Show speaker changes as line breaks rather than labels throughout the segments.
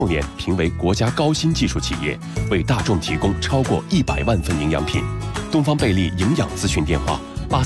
年评为国家高新技术企业，为大众提供超过100万份营养品。东方贝利营养咨询电话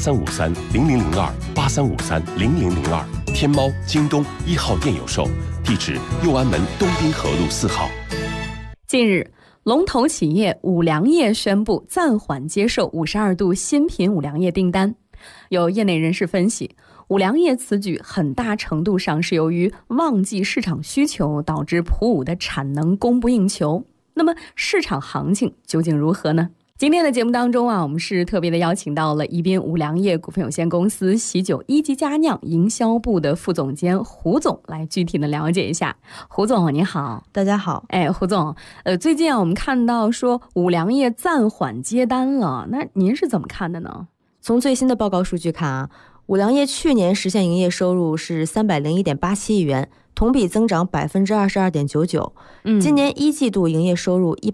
：8353-0002，8353-0002。天猫、京东1号店有售，地址右安门东滨河路4号。
近日，龙头企业五粮液宣布暂缓接受52度新品五粮液订单。有业内人士分析，五粮液此举很大程度上是由于旺季市场需求导致普五的产能供不应求。那么市场行情究竟如何呢？今天的节目当中我们是特别的邀请到了宜宾五粮液股份有限公司喜酒一级佳酿营销部的副总监胡总来具体的了解一下。胡总你好。
大家好。
胡总，最近我们看到说五粮液暂缓接单了，那您是怎么看的呢？
从最新的报告数据看五粮液去年实现营业收入是301.87亿元，同比增长22.99%。今年一季度营业收入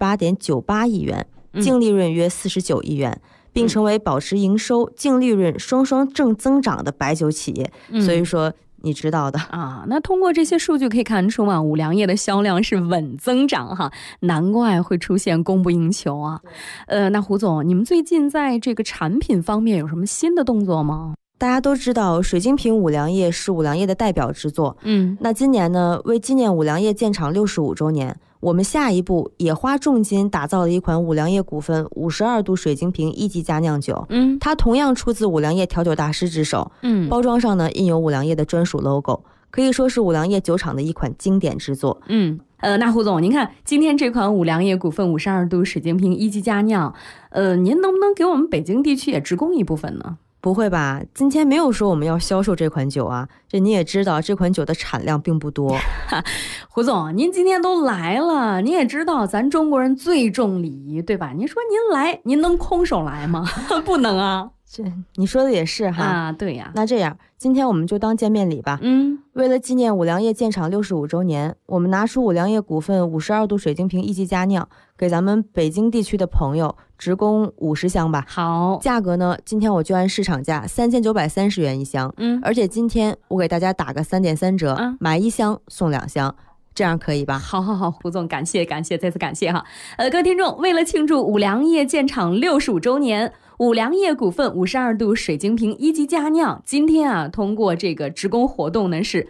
138.98亿元，净利润约49亿元，并成为保持营收、净利润双双正增长的白酒企业。所以说你知道的
那通过这些数据可以看出五粮液的销量是稳增长难怪会出现供不应求那胡总，你们最近在这个产品方面有什么新的动作吗？
大家都知道水晶瓶五粮液是五粮液的代表之作。那今年呢，为纪念五粮液建厂65周年，我们下一步也花重金打造了一款五粮液股份52度水晶瓶一级佳酿酒。它同样出自五粮液调酒大师之手。包装上呢印有五粮液的专属 logo， 可以说是五粮液酒厂的一款经典之作。
那胡总，您看今天这款五粮液股份52度水晶瓶一级佳酿，您能不能给我们北京地区也直供一部分呢？
不会吧，今天没有说我们要销售这款酒这你也知道这款酒的产量并不多。
胡总，您今天都来了，您也知道咱中国人最重礼仪，对吧？您说您来，您能空手来吗？不能
这你说的也是
对呀。
那这样今天我们就当见面礼吧。为了纪念五粮液建厂65周年，我们拿出五粮液股份52度水晶瓶一级佳酿，给咱们北京地区的朋友直供50箱吧。
好，
价格呢，今天我就按市场价3930元一箱。而且今天我给大家打个3.3折，买1箱送2箱。这样可以吧？
好，胡总，感谢，再次感谢各位听众，为了庆祝五粮液建厂65周年，五粮液股份52度水晶瓶一级佳酿今天通过这个直供活动呢是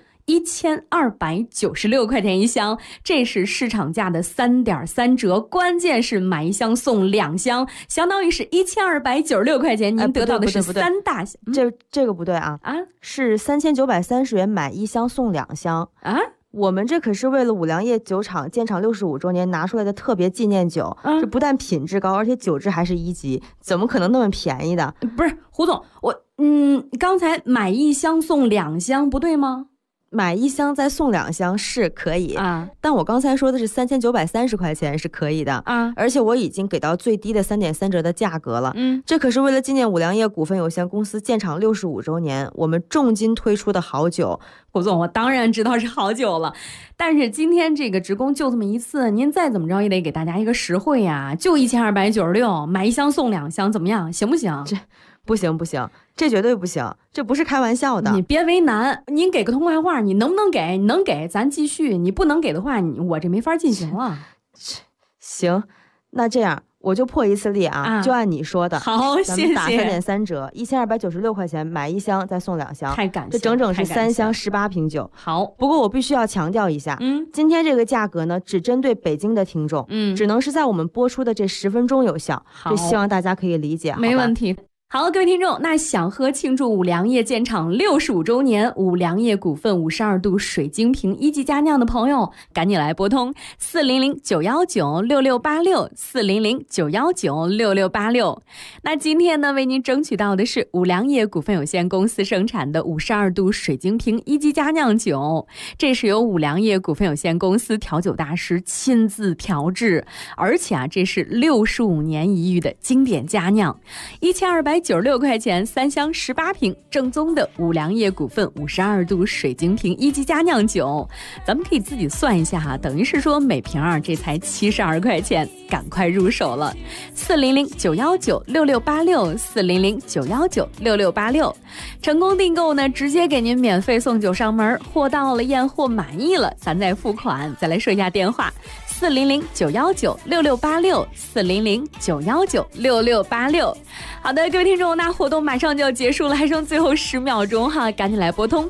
1296块钱一箱，这是市场价的3.3折，关键是买1箱送2箱，相当于是1296块钱，您得到的是3大箱。
这个不对是3930元买1箱送2箱我们这可是为了五粮液酒厂建厂65周年拿出来的特别纪念酒，这不但品质高，而且酒质还是1级，怎么可能那么便宜的？
不是胡总，刚才买1箱送2箱不对吗？
买1箱再送2箱是可以但我刚才说的是3930块钱是可以的而且我已经给到最低的3.3折的价格了。这可是为了纪念五粮液股份有限公司建厂65周年，我们重金推出的好酒。
胡总，我当然知道是好酒了，但是今天这个直供就这么一次，您再怎么着也得给大家一个实惠就1296，买1箱送2箱，怎么样？行不行？
不行，这绝对不行，这不是开玩笑的。
你别为难，您给个痛快话，你能不能给？你能给咱继续，你不能给的话，我这没法进行了。
行，那这样我就破一次例就按你说的。
好，谢谢。
咱们打3.3折，1296块钱买1箱再送2箱，
太感谢了，
这整整是3箱18瓶酒。
好，
不过我必须要强调一下，今天这个价格呢，只针对北京的听众，只能是在我们播出的这10分钟有效，这希望大家可以理解。
没问题。好，各位听众，那想喝庆祝五粮液建厂65周年五粮液股份52度水晶瓶一级佳酿的朋友，赶紧来拨通400-919-6686，400-919-6686。那今天呢，为您争取到的是五粮液股份有限公司生产的52度水晶瓶一级佳酿酒，这是由五粮液股份有限公司调酒大师亲自调制，而且这是65年一遇的经典佳酿。1296 196块钱，3箱18瓶，正宗的五粮液股份52度水晶瓶1级佳酿酒。咱们可以自己算一下哈，等于是说每瓶这才72块钱，赶快入手了。400-919-6686，400-919-6686，成功订购呢，直接给您免费送酒上门。货到了，验货满意了，咱再付款。再来说一下电话：400-919-6686，400-919-6686。好的，各位听众，那活动马上就要结束了，还剩最后10秒钟哈，赶紧来拨通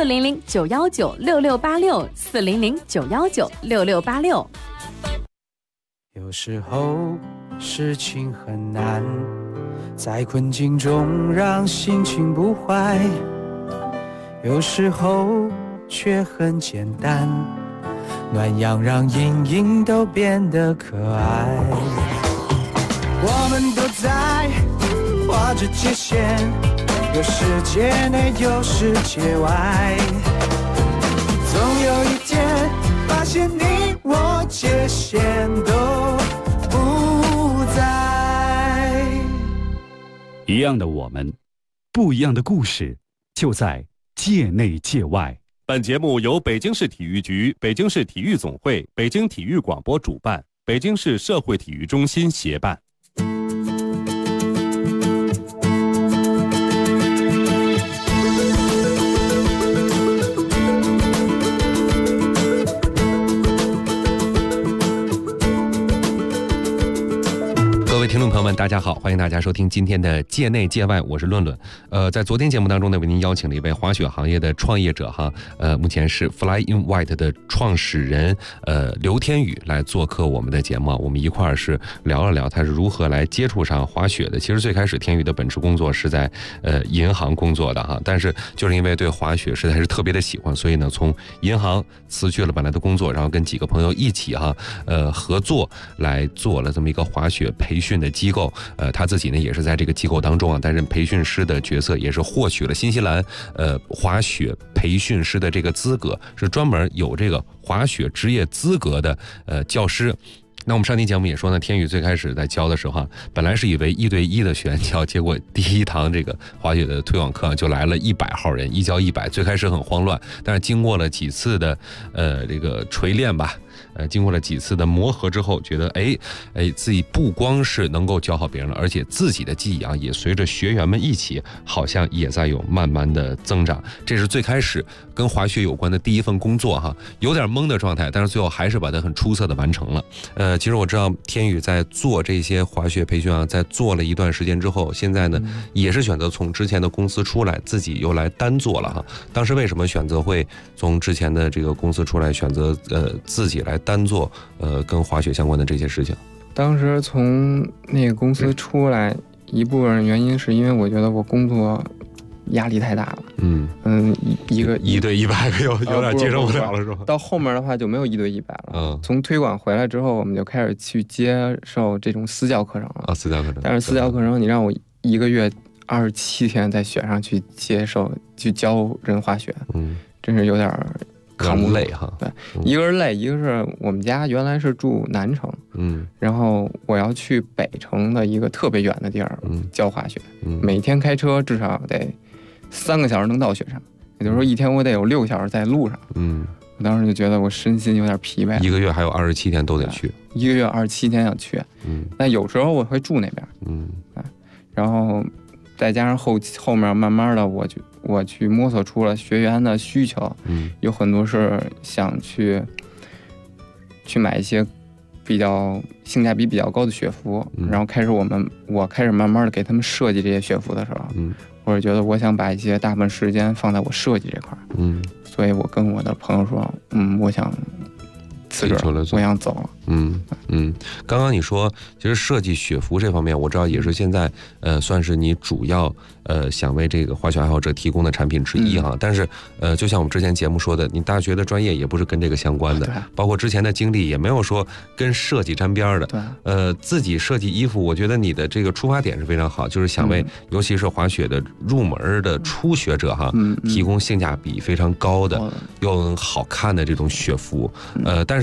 400-919-6686，400-919-6686。
有时候事情很难，在困境中让心情不坏，有时候却很简单，暖阳让阴影都变得可爱。我们都在画着界限，有世界内有世界外，总有一天发现你我界限都不在。
一样的我们，不一样的故事，就在界内界外。
本节目由北京市体育局、北京市体育总会、北京体育广播主办，北京市社会体育中心协办。各位听众朋友们，大家好，欢迎大家收听今天的界内界外，我是论论。在昨天节目当中呢，为您邀请了一位滑雪行业的创业者哈，目前是 Fly in White 的创始人刘天宇来做客我们的节目，我们一块儿是聊了聊他是如何来接触上滑雪的。其实最开始天宇的本职工作是在银行工作的哈，但是就是因为对滑雪实在是特别的喜欢，所以呢从银行辞去了本来的工作，然后跟几个朋友一起哈合作来做了这么一个滑雪培训的机构。他自己呢也是在这个机构当中担任培训师的角色，也是获取了新西兰滑雪培训师的这个资格，是专门有这个滑雪职业资格的教师。那我们上期节目也说呢，天宇最开始在教的时候本来是以为1对1的学员教，结果第一堂这个滑雪的推广课就来了100号人，一教100，最开始很慌乱，但是经过了几次的这个锤炼吧，经过了几次的磨合之后，觉得自己不光是能够教好别人了，而且自己的技艺也随着学员们一起，好像也在有慢慢的增长。这是最开始跟滑雪有关的第一份工作哈，有点懵的状态，但是最后还是把它很出色的完成了。其实我知道天宇在做这些滑雪培训在做了一段时间之后，现在呢也是选择从之前的公司出来，自己又来单做了哈。当时为什么选择会从之前的这个公司出来，选择自己来单做跟滑雪相关的这些事情？
当时从那个公司出来，一部分原因是因为我觉得我工作压力太大了。一个1对100个有点接受不了了，是吧？到后面的话就没有1对100了。从推广回来之后，我们就开始去接受这种私教课程了。私教课程。但是私教课程，你让我1个月27天在雪上去去教人滑雪，真是有点扛不住，累哈。对，一个是累，一个是我们家原来是住南城，然后我要去北城的一个特别远的地儿教滑雪，每天开车至少得3个小时能到雪上，也就是说一天我得有6个小时在路上。我当时就觉得我身心有点疲惫。1个月还有27天都得去，1个月27天要去。但有时候我会住那边，然后再加上后面慢慢的我去摸索出了学员的需求，有很多是想去买一些比较性价比比较高的雪服，然后我开始慢慢的给他们设计这些雪服的时候，我是觉得我想把一些大部分时间放在我设计这块，所以我跟我的朋友说，我想辞职了，我想走了。
刚刚你说其实设计雪服这方面，我知道也是现在算是你主要想为这个滑雪爱好者提供的产品之一哈。但是就像我们之前节目说的，你大学的专业也不是跟这个相关的，包括之前的经历也没有说跟设计沾边的。自己设计衣服，我觉得你的这个出发点是非常好，就是想为尤其是滑雪的入门的初学者提供性价比非常高的又好看的这种雪服。但是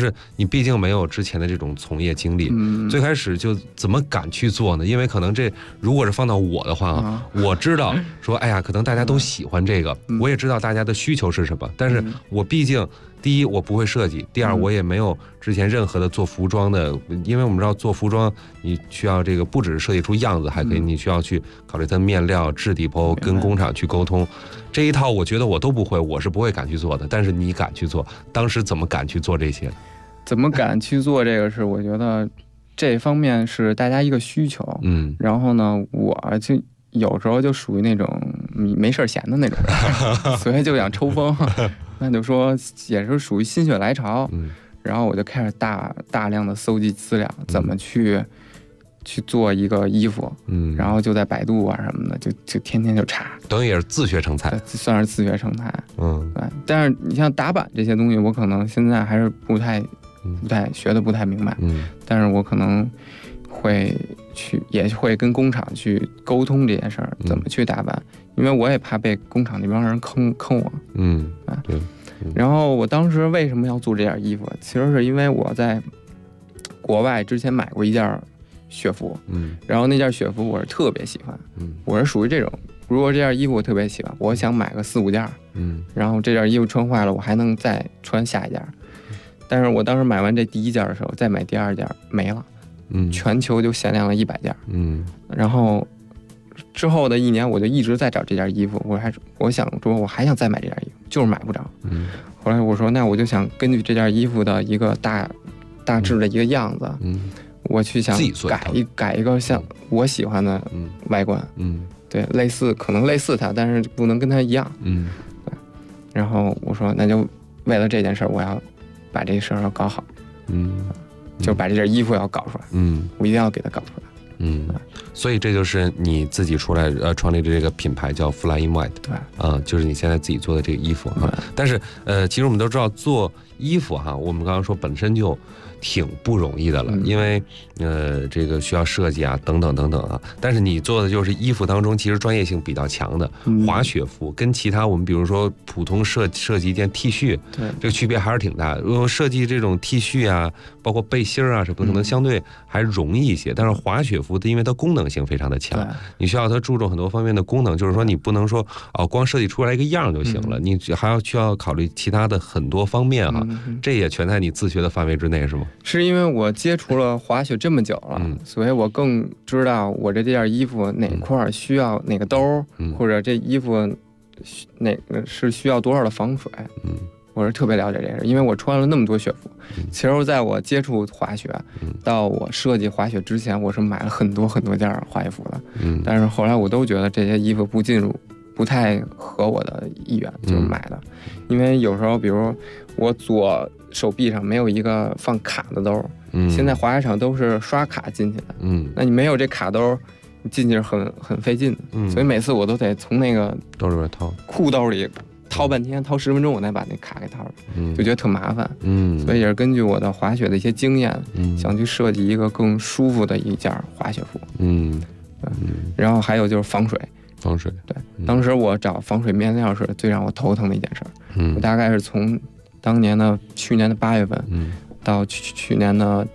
是你毕竟没有之前的这种从业经历，最开始就怎么敢去做呢？因为可能这如果是放到我的话啊，我知道说，哎呀，可能大家都喜欢这个，我也知道大家的需求是什么，但是我毕竟第一我不会设计，第二我也没有之前任何的做服装的，因为我们知道做服装你需要这个不只是设计出样子，还可以你需要去考虑它的面料、质地，包括跟工厂去沟通，这一套我觉得我都不会，我是不会敢去做的。但是你敢去做，当时怎么敢去做这些？
怎么敢去做这个是我觉得这方面是大家一个需求，然后呢，我就有时候就属于那种没事闲的那种人，所以就想抽风，那就说也是属于心血来潮，然后我就开始大量的搜集资料，怎么去做一个衣服，然后就在百度啊什么的，就天天就查，
等于也是自学成才，
算是自学成才，对。但是你像打板这些东西，我可能现在还是不太学的不太明白，但是我可能也会跟工厂去沟通这件事儿，怎么去打板，因为我也怕被工厂那帮人坑我，对。然后我当时为什么要做这件衣服？其实是因为我在国外之前买过一件雪服，然后那件雪服我是特别喜欢，我是属于这种，如果这件衣服我特别喜欢，我想买个4-5件，然后这件衣服穿坏了，我还能再穿下一件。但是我当时买完这第1件的时候，再买第2件没了，全球就限量了100件，然后之后的1年我就一直在找这件衣服，我想说我还想再买这件衣服，就是买不着。后来我说那我就想根据这件衣服的一个大致的一个样子，我去想改一个像我喜欢的外观，对，可能类似它，但是不能跟它一样，对。然后我说那就为了这件事我要把这事儿要搞好，就把这件衣服要搞出来，我一定要给它搞出来，
所以这就是你自己出来创立的这个品牌叫 Fly in White， 对，就是你现在自己做的这个衣服哈。但是其实我们都知道做衣服哈，我们刚刚说本身就挺不容易的了，因为这个需要设计啊等等等等啊。但是你做的就是衣服当中其实专业性比较强的滑雪服，跟其他我们比如说普通设计一件 T 恤，对，这个区别还是挺大的。如果设计这种 T 恤啊，包括背心啊什么的，可能相对还容易一些。但是滑雪服因为它功能性非常的强，你需要它注重很多方面的功能，就是说你不能说光设计出来一个样就行了，你还需要考虑其他的很多方面哈。这也全在你自学的范围之内是吗？
是因为我接触了滑雪这么久了，所以我更知道我这件衣服哪块需要哪个兜，或者这衣服哪个是需要多少的防水，我是特别了解这个，因为我穿了那么多雪服。其实在我接触滑雪到我设计滑雪之前，我是买了很多很多件滑雪服的，但是后来我都觉得这些衣服不太合我的意愿，就是买的。因为有时候比如我左手臂上没有一个放卡的兜，现在滑雪场都是刷卡进去的，那你没有这卡兜，你进去很费劲的，所以每次我都得从那个
兜里边掏，
裤兜里掏半天，掏10分钟我才把那卡给掏出来，就觉得特麻烦，所以也是根据我的滑雪的一些经验，想去设计一个更舒服的一件滑雪服，然后还有就是防水，对，当时我找防水面料是最让我头疼的一件事，我大概是从去年的8月份，到去年的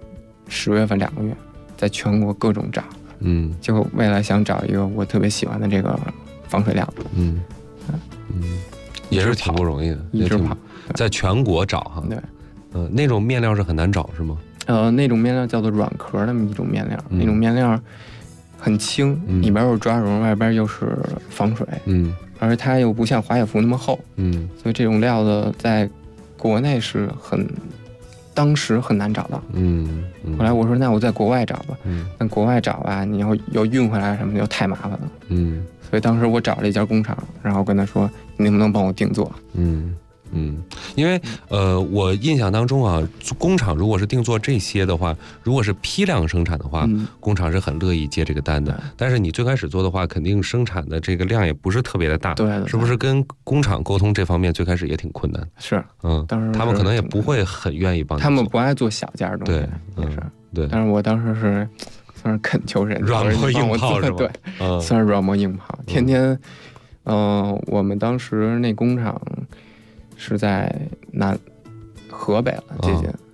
10月份2个月，在全国各种找，就为了想找一个我特别喜欢的这个防水料，
也是挺不容易的，
一直跑，
在全国找哈，
对，
那种面料是很难找是吗？
那种面料叫做软壳的一种面料，那种面料很轻，里边有抓绒，外边又是防水，而它又不像滑雪服那么厚，所以这种料子在国内是当时很难找到，后来我说那我在国外找吧，但国外找吧，你要运回来什么的又太麻烦了，所以当时我找了一家工厂，然后跟他说你能不能帮我定做，
因为我印象当中啊，工厂如果是定做这些的话，如果是批量生产的话，工厂是很乐意接这个单的。但是你最开始做的话，肯定生产的这个量也不是特别的大，
对，
是不是跟工厂沟通这方面最开始也挺困难？
是，
当时他们可能也不会很愿意帮你做，
他们不爱做小件的东西，也是，对。但是我当时是算是恳求人，
软磨硬泡是吧？
对，算是软磨硬泡，天天，我们当时那工厂是在河北了，接近，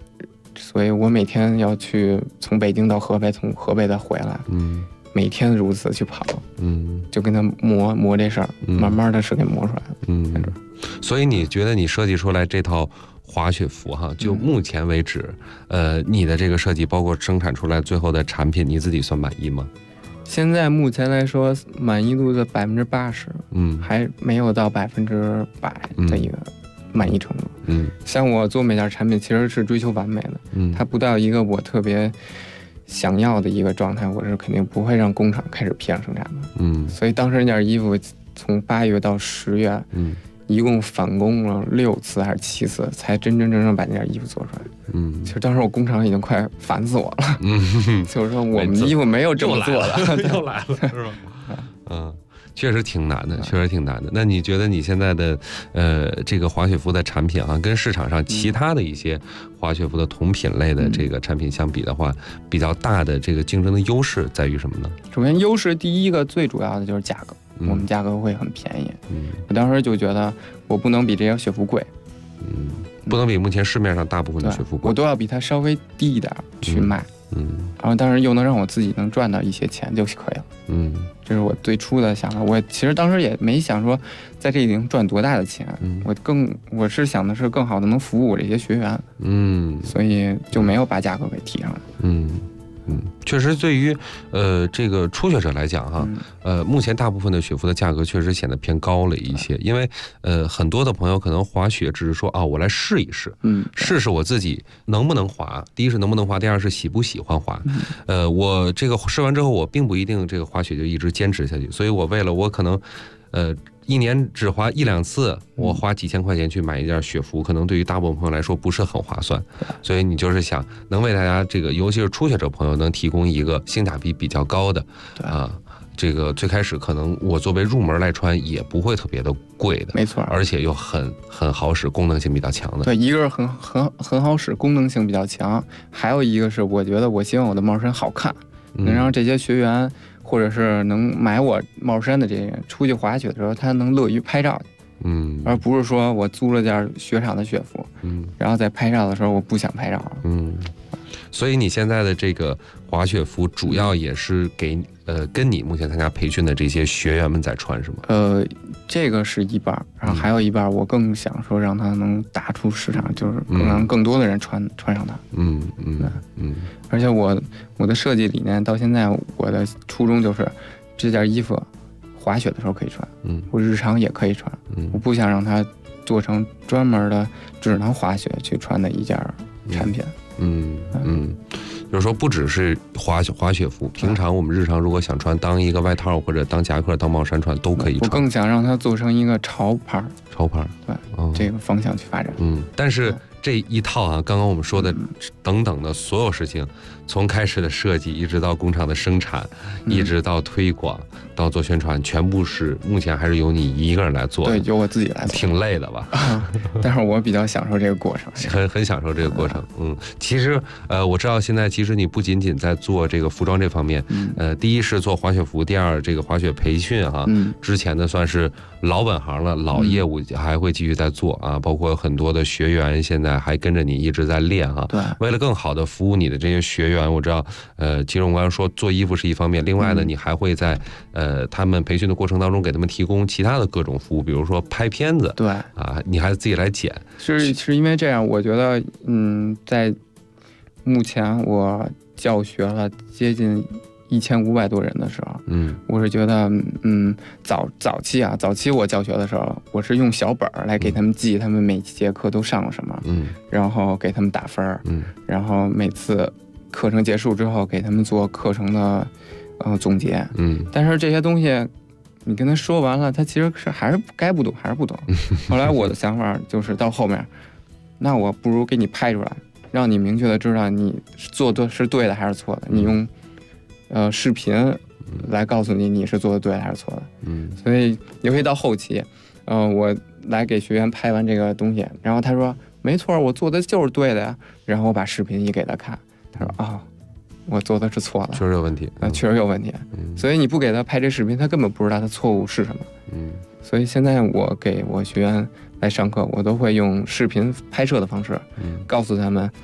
所以我每天要去从北京到河北，从河北再回来，每天如此去跑，就跟他磨这事儿，慢慢的是给磨出来的，
所以你觉得你设计出来这套滑雪服哈，就目前为止，你的这个设计包括生产出来最后的产品，你自己算满意吗？
现在目前来说，满意度的80%，还没有到100%的一个满意程度。像我做每件产品其实是追求完美的，它不到一个我特别想要的一个状态，我是肯定不会让工厂开始批量生产的。所以当时那件衣服从8月到10月，一共返工了6次还是7次，才真真正正把那件衣服做出来。其实当时我工厂已经快烦死我了，就是说我们的衣服没有这么做的，
又来了，是吧？确实挺难的，确实挺难的。那你觉得你现在的这个滑雪服的产品啊，跟市场上其他的一些滑雪服的同品类的这个产品相比的话，比较大的这个竞争的优势在于什么呢？
首先，优势第一个最主要的就是价格，我们价格会很便宜。我当时就觉得我不能比这些雪服贵，
不能比目前市面上大部分的雪服贵，
我都要比它稍微低一点去卖。然后当然又能让我自己能赚到一些钱就可以了。这是我最初的想法。我其实当时也没想说在这里能赚多大的钱，我是想的是更好的能服务我这些学员。所以就没有把价格给提上来。
确实，对于这个初学者来讲哈，目前大部分的雪服的价格确实显得偏高了一些，因为很多的朋友可能滑雪只是说啊，我来试一试，试试我自己能不能滑。第一是能不能滑，第二是喜不喜欢滑。我这个试完之后，我并不一定这个滑雪就一直坚持下去，所以我为了我可能一年只滑1、2次，我花几千块钱去买一件雪服，可能对于大部分朋友来说不是很划算。所以你就是想能为大家这个，尤其是初学者朋友，能提供一个性价比比较高的这个最开始可能我作为入门来穿也不会特别的贵的，
没错，
而且又很好使，功能性比较强的。
对，一个是很好使，功能性比较强，还有一个是我觉得我希望我的帽衫好看，能让这些学员或者是能买我帽衫的这些人出去滑雪的时候，他能乐于拍照去，而不是说我租了件雪场的雪服，然后在拍照的时候我不想拍照了。
所以你现在的这个滑雪服主要也是给跟你目前参加培训的这些学员们在穿是吗？
这个是一半，然后还有一半我更想说让它能打出市场，就是让更多的人穿上它。而且我的设计理念到现在，我的初衷就是这件衣服滑雪的时候可以穿，我日常也可以穿，我不想让它做成专门的只能滑雪去穿的一件产品。
就是说不只是滑雪服，平常我们日常如果想穿当一个外套或者当夹克当帽衫穿都可以穿。
我更想让它做成一个潮牌，对，这个方向去发展。
但是这一套啊，刚刚我们说的等等的所有事情，从开始的设计，一直到工厂的生产，一直到推广，到做宣传，全部是目前还是由你一个人来做的。
对，由我自己来做。
挺累的吧？
但是我比较享受这个过程，
很享受这个过程。其实我知道现在其实你不仅仅在做这个服装这方面，第一是做滑雪服，第二这个滑雪培训哈，之前的算是老本行了，老业务还会继续在做啊，包括很多的学员现在还跟着你一直在练哈。
对，
为了更好的服务你的这些学员，我知道其实我刚才说做衣服是一方面，另外呢，你还会在他们培训的过程当中给他们提供其他的各种服务，比如说拍片子，
对
啊，你还自己来剪。
是因为这样，我觉得在目前我教学了接近1500多人的时候，我是觉得早期我教学的时候，我是用小本来给他们记他们每节课都上了什么，然后给他们打分，然后每次课程结束之后给他们做课程的总结，但是这些东西你跟他说完了，他其实是还是该不懂还是不懂。后来我的想法就是到后面，那我不如给你拍出来，让你明确的知道你做的是对的还是错的，你用视频来告诉你是做的对的还是错的。所以尤其到后期，我来给学员拍完这个东西，然后他说没错，我做的就是对的呀，然后我把视频一给他看，他说我做的是错的，
确实有问题，
确实有问题。所以你不给他拍这视频，他根本不知道他错误是什么。所以现在我给我学员来上课，我都会用视频拍摄的方式，告诉他们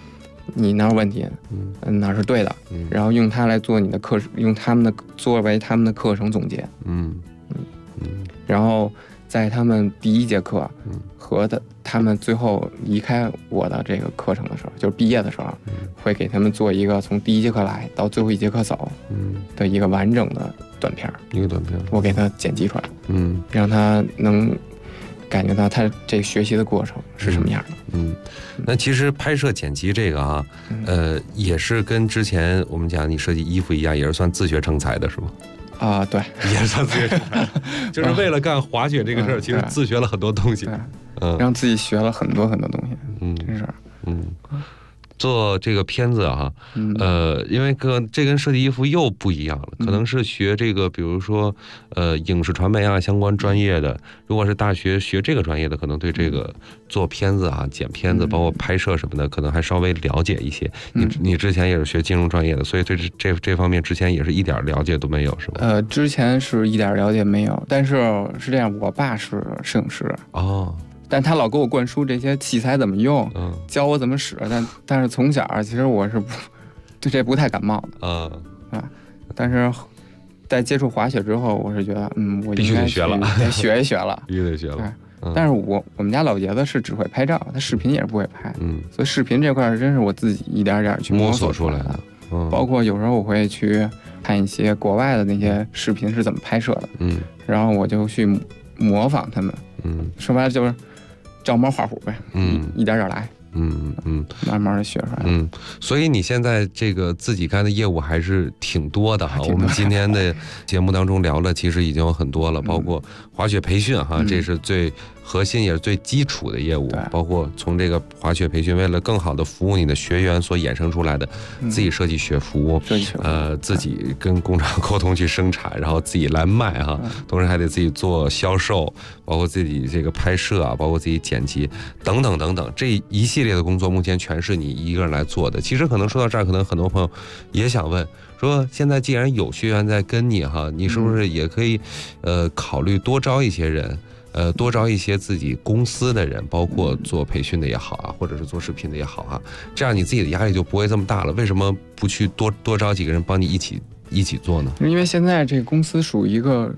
你哪有问题，哪是对的，然后用它来做你的课，用作为他们的课程总结，然后在他们第一节课和他们最后离开我的这个课程的时候，就是毕业的时候，会给他们做一个从第一节课来到最后一节课走的一个完整的短片，我给他剪辑出来，让他能感觉到他这个学习的过程是什么样的。
那其实拍摄剪辑这个啊，也是跟之前我们讲你设计衣服一样，也是算自学成才的是吗？
对，
也是算自学成才，就是为了干滑雪这个事儿，其实自学了很多东西，
让自己学了很多很多东西，真是，
做这个片子啊，因为这跟设计衣服又不一样了，可能是学这个，比如说影视传媒啊相关专业的，如果是大学学这个专业的，可能对这个做片子啊、剪片子，包括拍摄什么的，可能还稍微了解一些。你之前也是学金融专业的，所以对这方面之前也是一点了解都没有，是吧？
之前是一点了解没有，但是是这样，我爸是摄影师但他老给我灌输这些器材怎么用，教我怎么使，但是从小其实我是对这不太感冒的但是在接触滑雪之后，我是觉得我
必须得学了，
得学一学了，
必须得学了。
但是我们家老爷子是只会拍照，他视频也是不会拍，所以视频这块真是我自己一点点去摸索出来的。包括有时候我会去看一些国外的那些视频是怎么拍摄的，然后我就去模仿他们，说白了就是照猫画虎呗，一点点来，慢慢的学出来。
所以你现在这个自己干的业务还是挺多的哈。我们今天的节目当中聊了，其实已经有很多了，包括滑雪培训哈，这是最核心也是最基础的业务，包括从这个滑雪培训，为了更好的服务你的学员所衍生出来的，自己设计雪服，自己跟工厂沟通去生产，然后自己来卖哈，同时还得自己做销售，包括自己这个拍摄啊，包括自己剪辑等等等等，这一系列的工作目前全是你一个人来做的。其实可能说到这儿，可能很多朋友也想问说，现在既然有学员在跟你哈，你是不是也可以考虑多招一些人？多招一些自己公司的人，包括做培训的也好啊，或者是做视频的也好啊，这样你自己的压力就不会这么大了。为什么不去多招几个人帮你一起做呢？
因为现在这个公司属于一个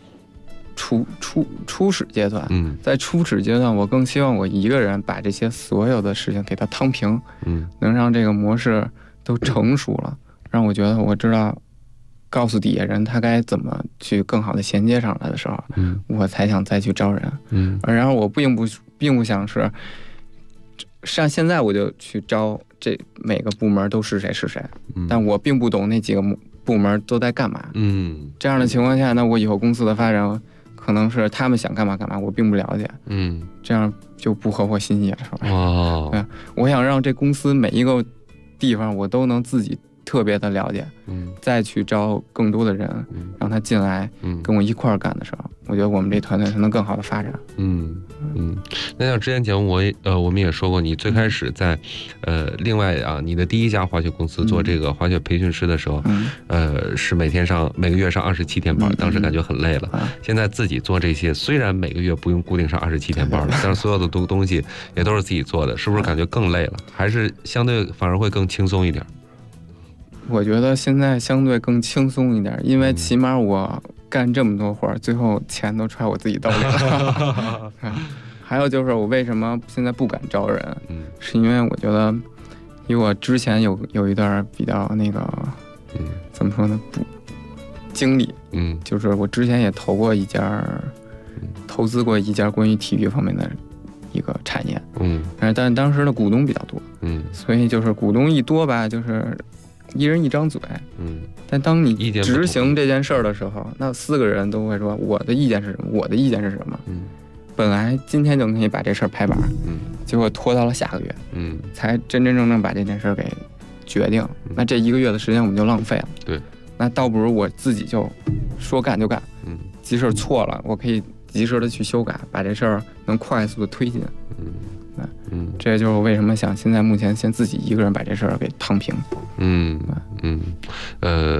初始阶段，在初始阶段，我更希望我一个人把这些所有的事情给它趟平，能让这个模式都成熟了，让我觉得我知道。告诉底下人他该怎么去更好的衔接上来的时候，我才想再去招人。然后我并不想是像现在我就去招这每个部门都是谁，但我并不懂那几个部门都在干嘛。这样的情况下，那我以后公司的发展可能是他们想干嘛，我并不了解。这样就不合我心意了，是吧？我想让这公司每一个地方我都能自己特别的了解，再去招更多的人，让他进来，跟我一块儿干的时候，我觉得我们这团队才能更好的发展。
那像之前节目我们也说过，你最开始在另外啊，你的第一家滑雪公司做这个滑雪培训师的时候，是每个月上27天班，当时感觉很累了。现在自己做这些，虽然每个月不用固定上27天班了，但是所有的东西也都是自己做的，是不是感觉更累了？还是相对反而会更轻松一点？
我觉得现在相对更轻松一点，因为起码我干这么多活儿，最后钱都揣我自己兜里了。还有就是我为什么现在不敢招人，是因为我觉得，因为我之前有一段比较那个，怎么说呢，经历，就是我之前也投资过一家关于体育方面的一个产业，但当时的股东比较多，所以就是股东一多吧，就是一人一张嘴，但当你执行这件事儿的时候，那4个人都会说我的意见是什么，我的意见是什么，本来今天就可以把这事儿拍板，结果拖到了下个月，才真正把这件事儿给决定，那这1个月的时间我们就浪费了，
对，
那倒不如我自己就说干就干，即使错了，我可以及时的去修改，把这事儿能快速的推进，这就是为什么想现在目前先自己一个人把这事儿给趟平。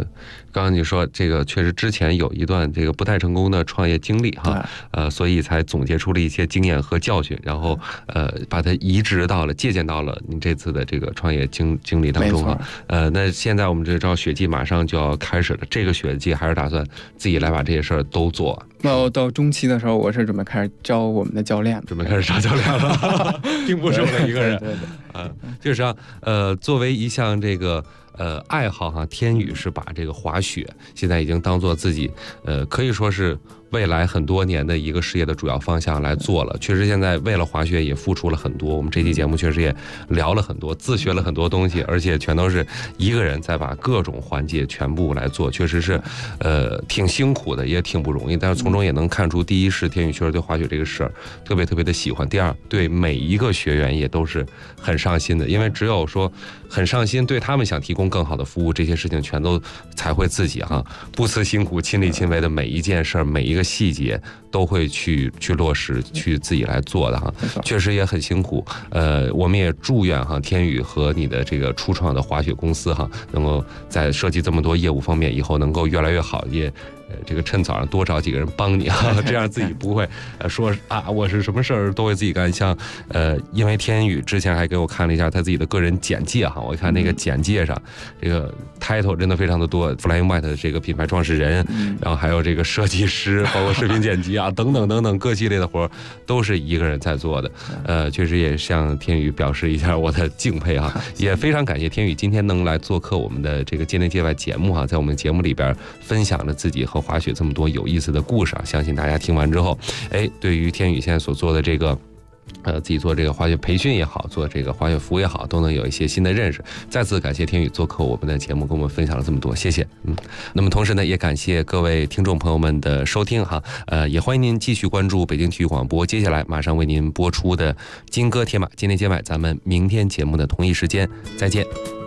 刚刚你说这个确实之前有一段这个不太成功的创业经历哈，所以才总结出了一些经验和教训，然后把它移植到了借鉴到了您这次的这个创业经历当中啊。那现在我们这招雪季马上就要开始了，这个雪季还是打算自己来把这些事儿都做。
那到中期的时候，我是准备开始招我们的教练，
准备开始招教练了，并不是我一个人。
对，
就是啊，作为一项这个爱好哈，天宇是把这个滑雪现在已经当做自己可以说是未来很多年的一个事业的主要方向来做了。确实现在为了滑雪也付出了很多，我们这期节目确实也聊了很多，自学了很多东西，而且全都是一个人在把各种环节全部来做，确实是挺辛苦的，也挺不容易。但是从中也能看出，第一是天宇确实对滑雪这个事儿特别的喜欢，第二对每一个学员也都是很上心的，因为只有说很上心，对他们想提供更好的服务，这些事情全都才会自己不辞辛苦亲力亲为的每一件事儿每一个细节都会去落实，去自己来做的确实也很辛苦。我们也祝愿天宇和你的这个初创的滑雪公司能够在设计这么多业务方面以后能够越来越好，也这个趁早上多找几个人帮你这样自己不会说我是什么事儿都会自己干。像因为天宇之前还给我看了一下他自己的个人简介我看那个简介上这个 title 真的非常的多 ，Flying White 的这个品牌创始人，然后还有这个设计师，包括视频剪辑等等各系列的活都是一个人在做的。确实也向天宇表示一下我的敬佩也非常感谢天宇今天能来做客我们的这个界内界外节目在我们节目里边分享了自己和滑雪这么多有意思的故事相信大家听完之后，对于天宇现在所做的这个自己做这个滑雪培训也好，做这个滑雪服也好，都能有一些新的认识。再次感谢天宇做客我们的节目，跟我们分享了这么多，谢谢。那么同时呢，也感谢各位听众朋友们的收听也欢迎您继续关注北京体育广播，接下来马上为您播出的金戈铁马界内界外，咱们明天节目的同一时间再见。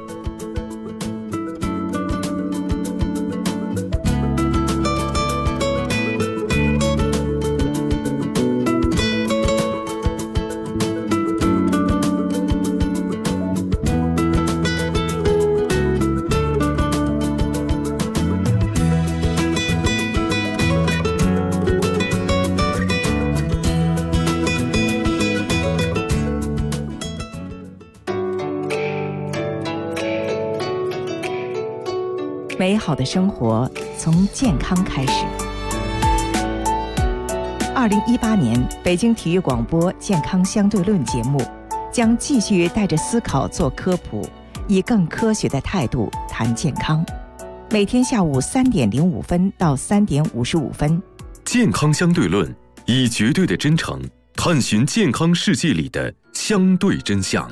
美好的生活从健康开始。2018年北京体育广播健康相对论节目将继续带着思考做科普，以更科学的态度谈健康。每天下午3点05分到3点55分，
健康相对论以绝对的真诚探寻健康世界里的相对真相。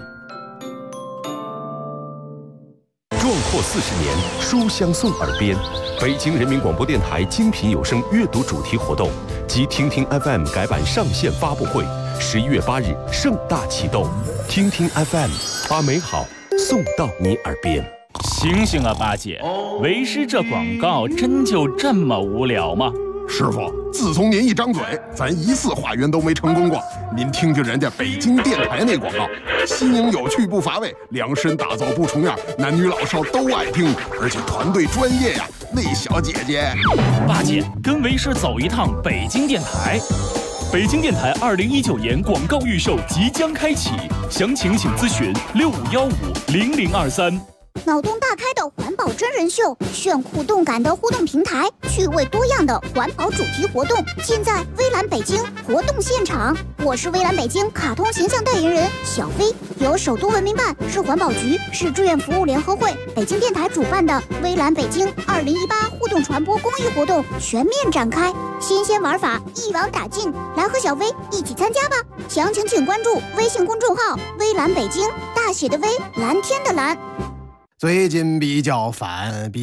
壮阔40年，书香送耳边。北京人民广播电台精品有声阅读主题活动及听听 FM 改版上线发布会，11月8日盛大启动。听听 FM， 把美好送到你耳边。
醒醒啊，八姐，为师这广告真就这么无聊吗？
师傅，自从您一张嘴，咱1次化缘都没成功过。您听听人家北京电台那广告，新颖有趣不乏味，量身打造不重样，男女老少都爱听，而且团队专业呀。那小姐姐，
八姐跟为师走一趟北京电台。北京电台2019年广告预售即将开启，详情请咨询65150023。
脑洞大开的环保真人秀，炫酷动感的互动平台，趣味多样的环保主题活动，尽在微蓝北京活动现场。我是微蓝北京卡通形象代言人小飞，由首都文明办、市环保局、市志愿服务联合会、北京电台主办的微蓝北京2018互动传播公益活动全面展开，新鲜玩法一网打尽，来和小飞一起参加吧！详情请关注微信公众号微蓝北京，大写的微，蓝天的蓝。
最近比较烦，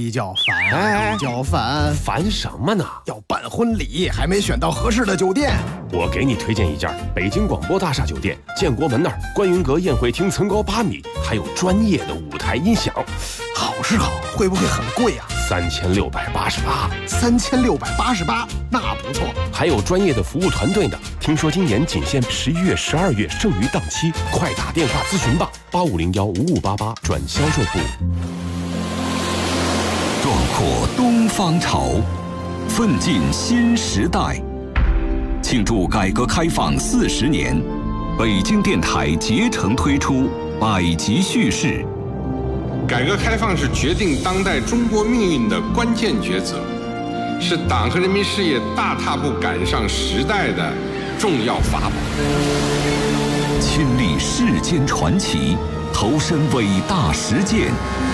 烦什么呢？
要办婚礼，还没选到合适的酒店。
我给你推荐一家北京广播大厦酒店，建国门那儿观云阁宴会厅层高8米，还有专业的舞台音响。
好是好，会不会很贵啊
？3688。
3688，那不错。
还有专业的服务团队呢。听说今年仅限11月、12月剩余档期，快打电话咨询吧，85015588转销售部。
壮阔东方潮，奋进新时代。庆祝改革开放40年，北京电台竭诚推出百集叙事。
改革开放是决定当代中国命运的关键抉择，是党和人民事业大踏步赶上时代的重要法宝。
亲历世间传奇，投身伟大实践，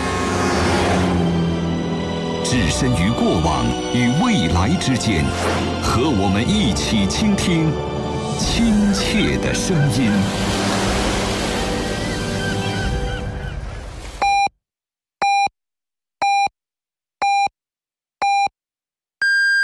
置身于过往与未来之间，和我们一起倾听亲切的声音。